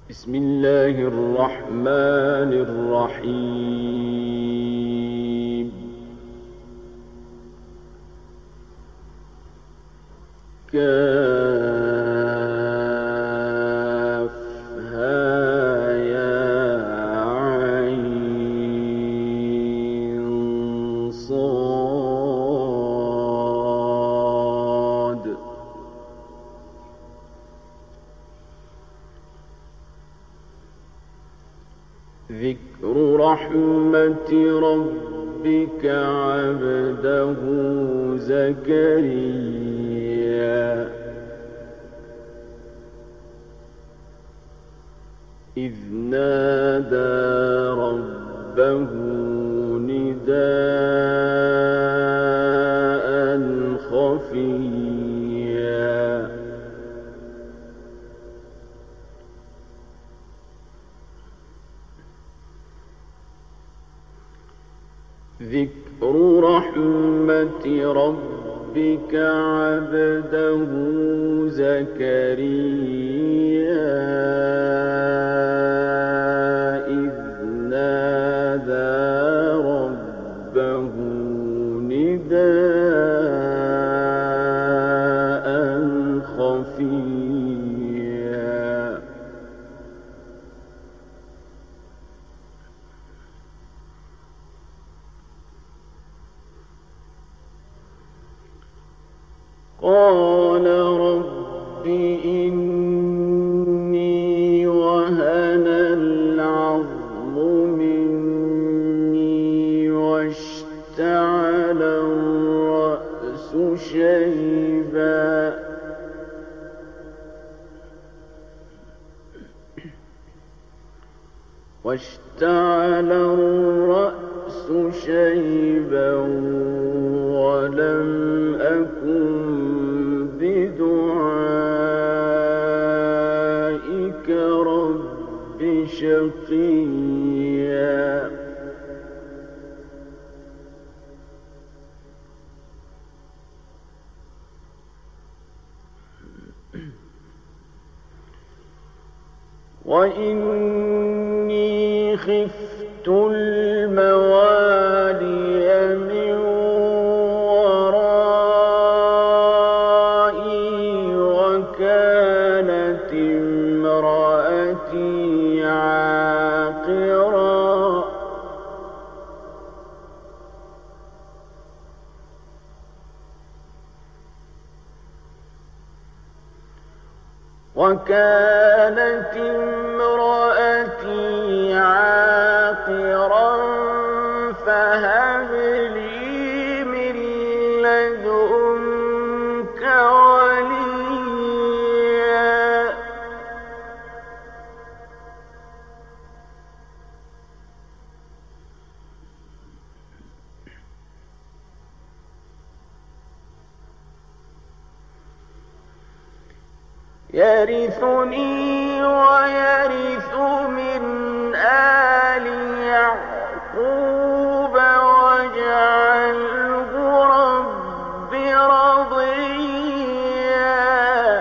بسم الله الرحمن الرحيم. كافها يا عين صاد. ذكر رحمة ربك عبده زكريا إذ نادى ربه نداء خفيا ذكر رحمة ربك عبده زكريا إذ نادى ربه نداء خفيا قال رب إني وهن العظم مني واشتعل الرأس شيبا ولم أكن بدعائك رب شقيا وإني خفت الموالي من ورائي وكانت امرأتي عاقرا فهب لي من لدنك وليا يرثني ويرث من آل يعقوب واجعله رب رضيا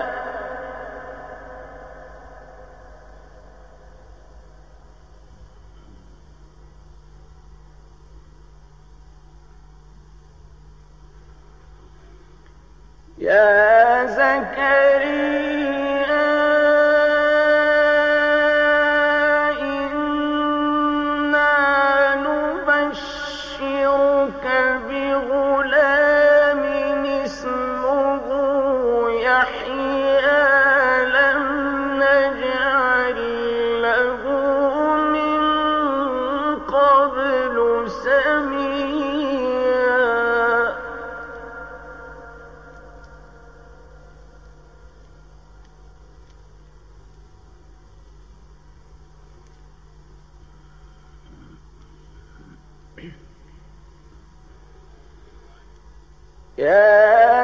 يا زكريا إنا نبشرك بغلام اسمه يحيى لم نجعل له من قبل سميا يا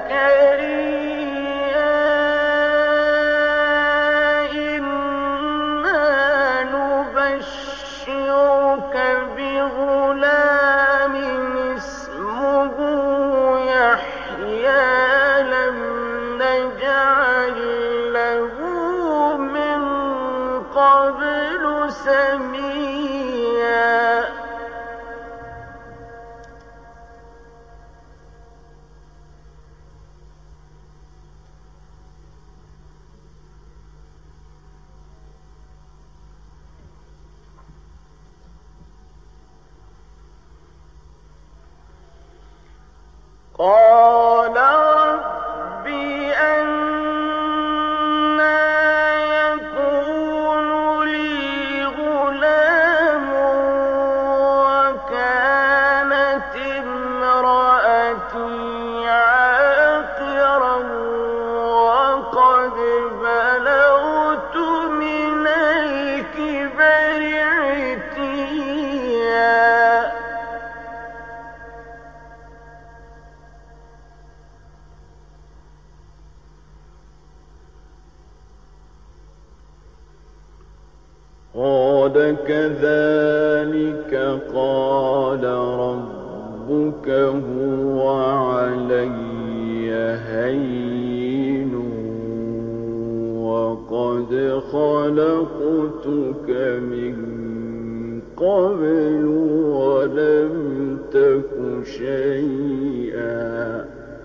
زكريا إنا نبشرك بغلام اسمه يحيى لم نجعل له من قال كذلك قال ربك هو علي هين وقد خلقتك من قبل ولم تك شيئا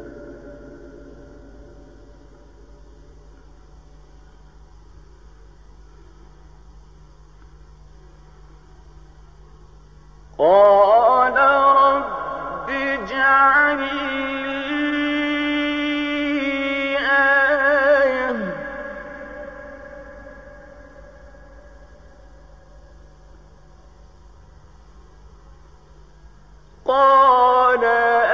قال رب اجعل لي آية قال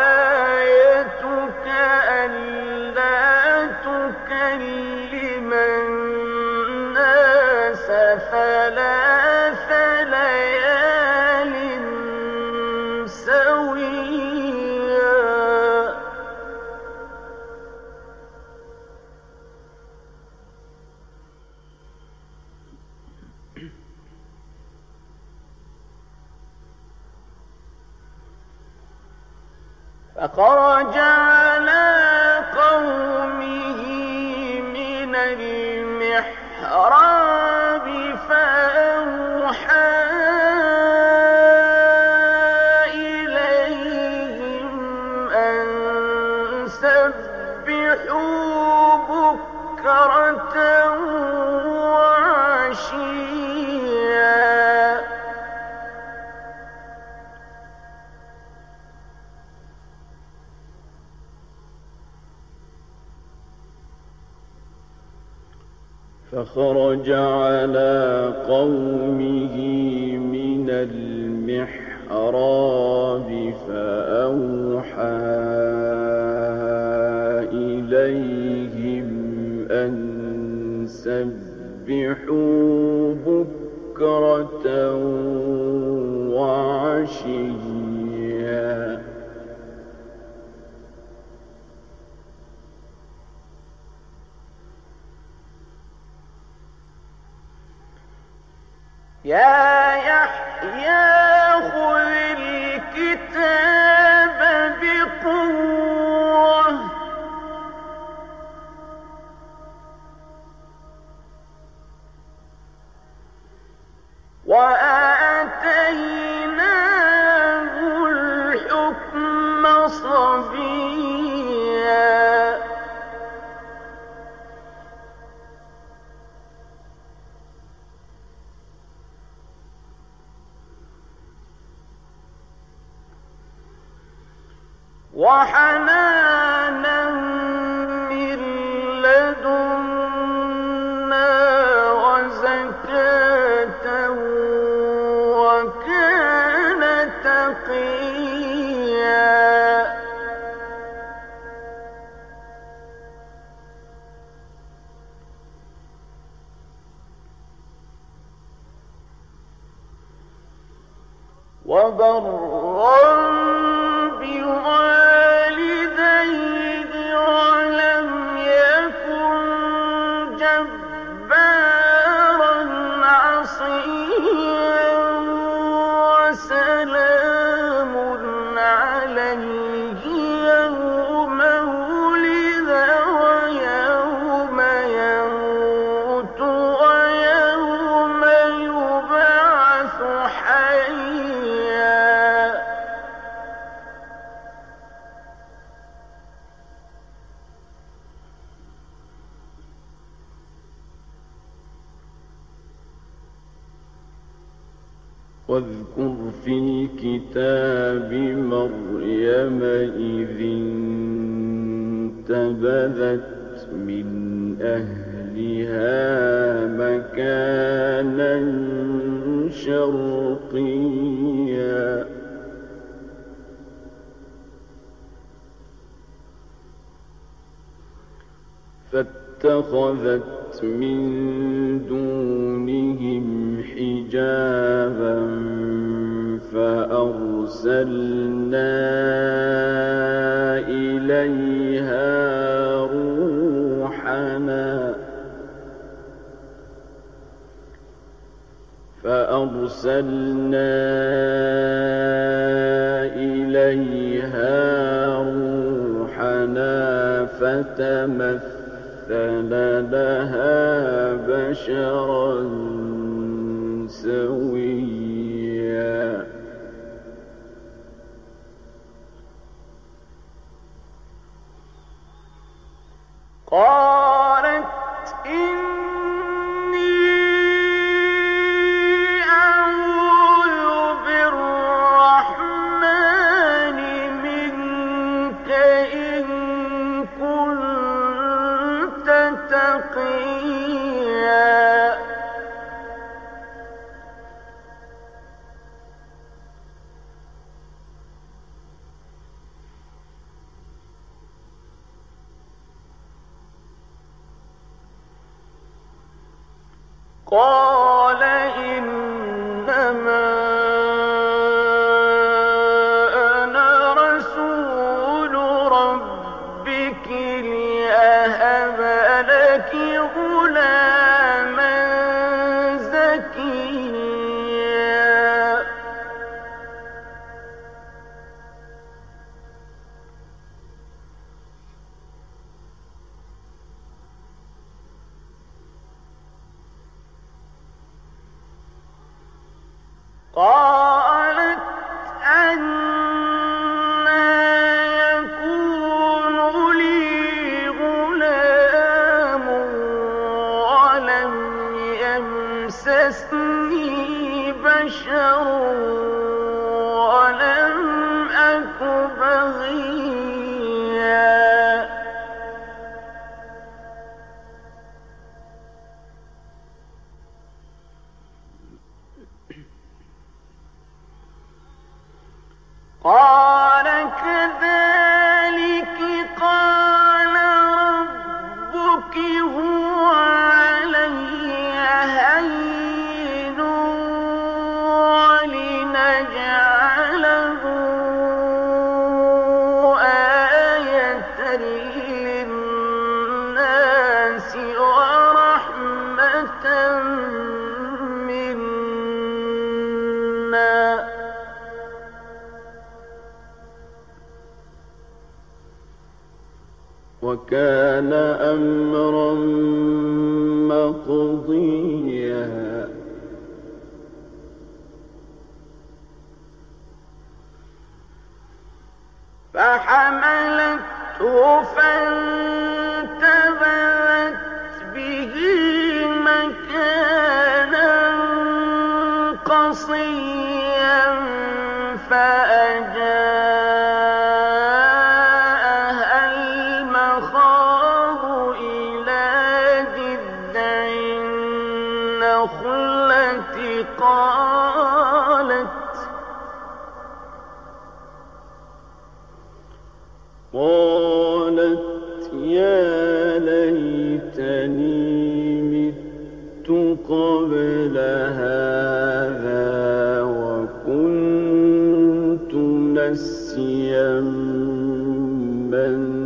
آيتك ألا تكلم الناس ثلاث ليال سويا فخرج على قومه من المحراب فأوحى إليهم أن سبحوا بكرة وعشيا فخرج على قومه من المحراب فأوحى إليهم أن سبحوا بكرة وعشيا يا يحيى خذ الكتاب بقوة وآتيناه الحكم صبيا وحنانا من لدنا وزكاة وكان تقيا وبرا بوالديه ولم يكن جبارا عصيا وسلام عليه يوم ولد ويوم يموت ويوم يبعث حيا واذكر في الكتاب مريم إذ انتبذت من أهلها مكانا شرقيا فاتخذت من دونهم حجابا فأرسلنا إليها روحنا فأرسلنا إليها روحنا فتمثل لها بشرا سويا قالت إني أعوذ بالرحمن منك إن كنت تقيا قال إنما أنا رسول ربك لأهب لك غلاما زكيا قالت أنى يكون لي غلام ولم يمسسني بشر ولم أك بغيا قال كذلك قال ربك هو علي هين ولنجعله آية للناس ورحمة منا وكان أمرا مقضيا فحملته فانتبذت به مكانا قصيا فأجاءها المخاض إلى جذع النخلة قالت يا ليتني مت قبل هذا وكنت نسيا منسيا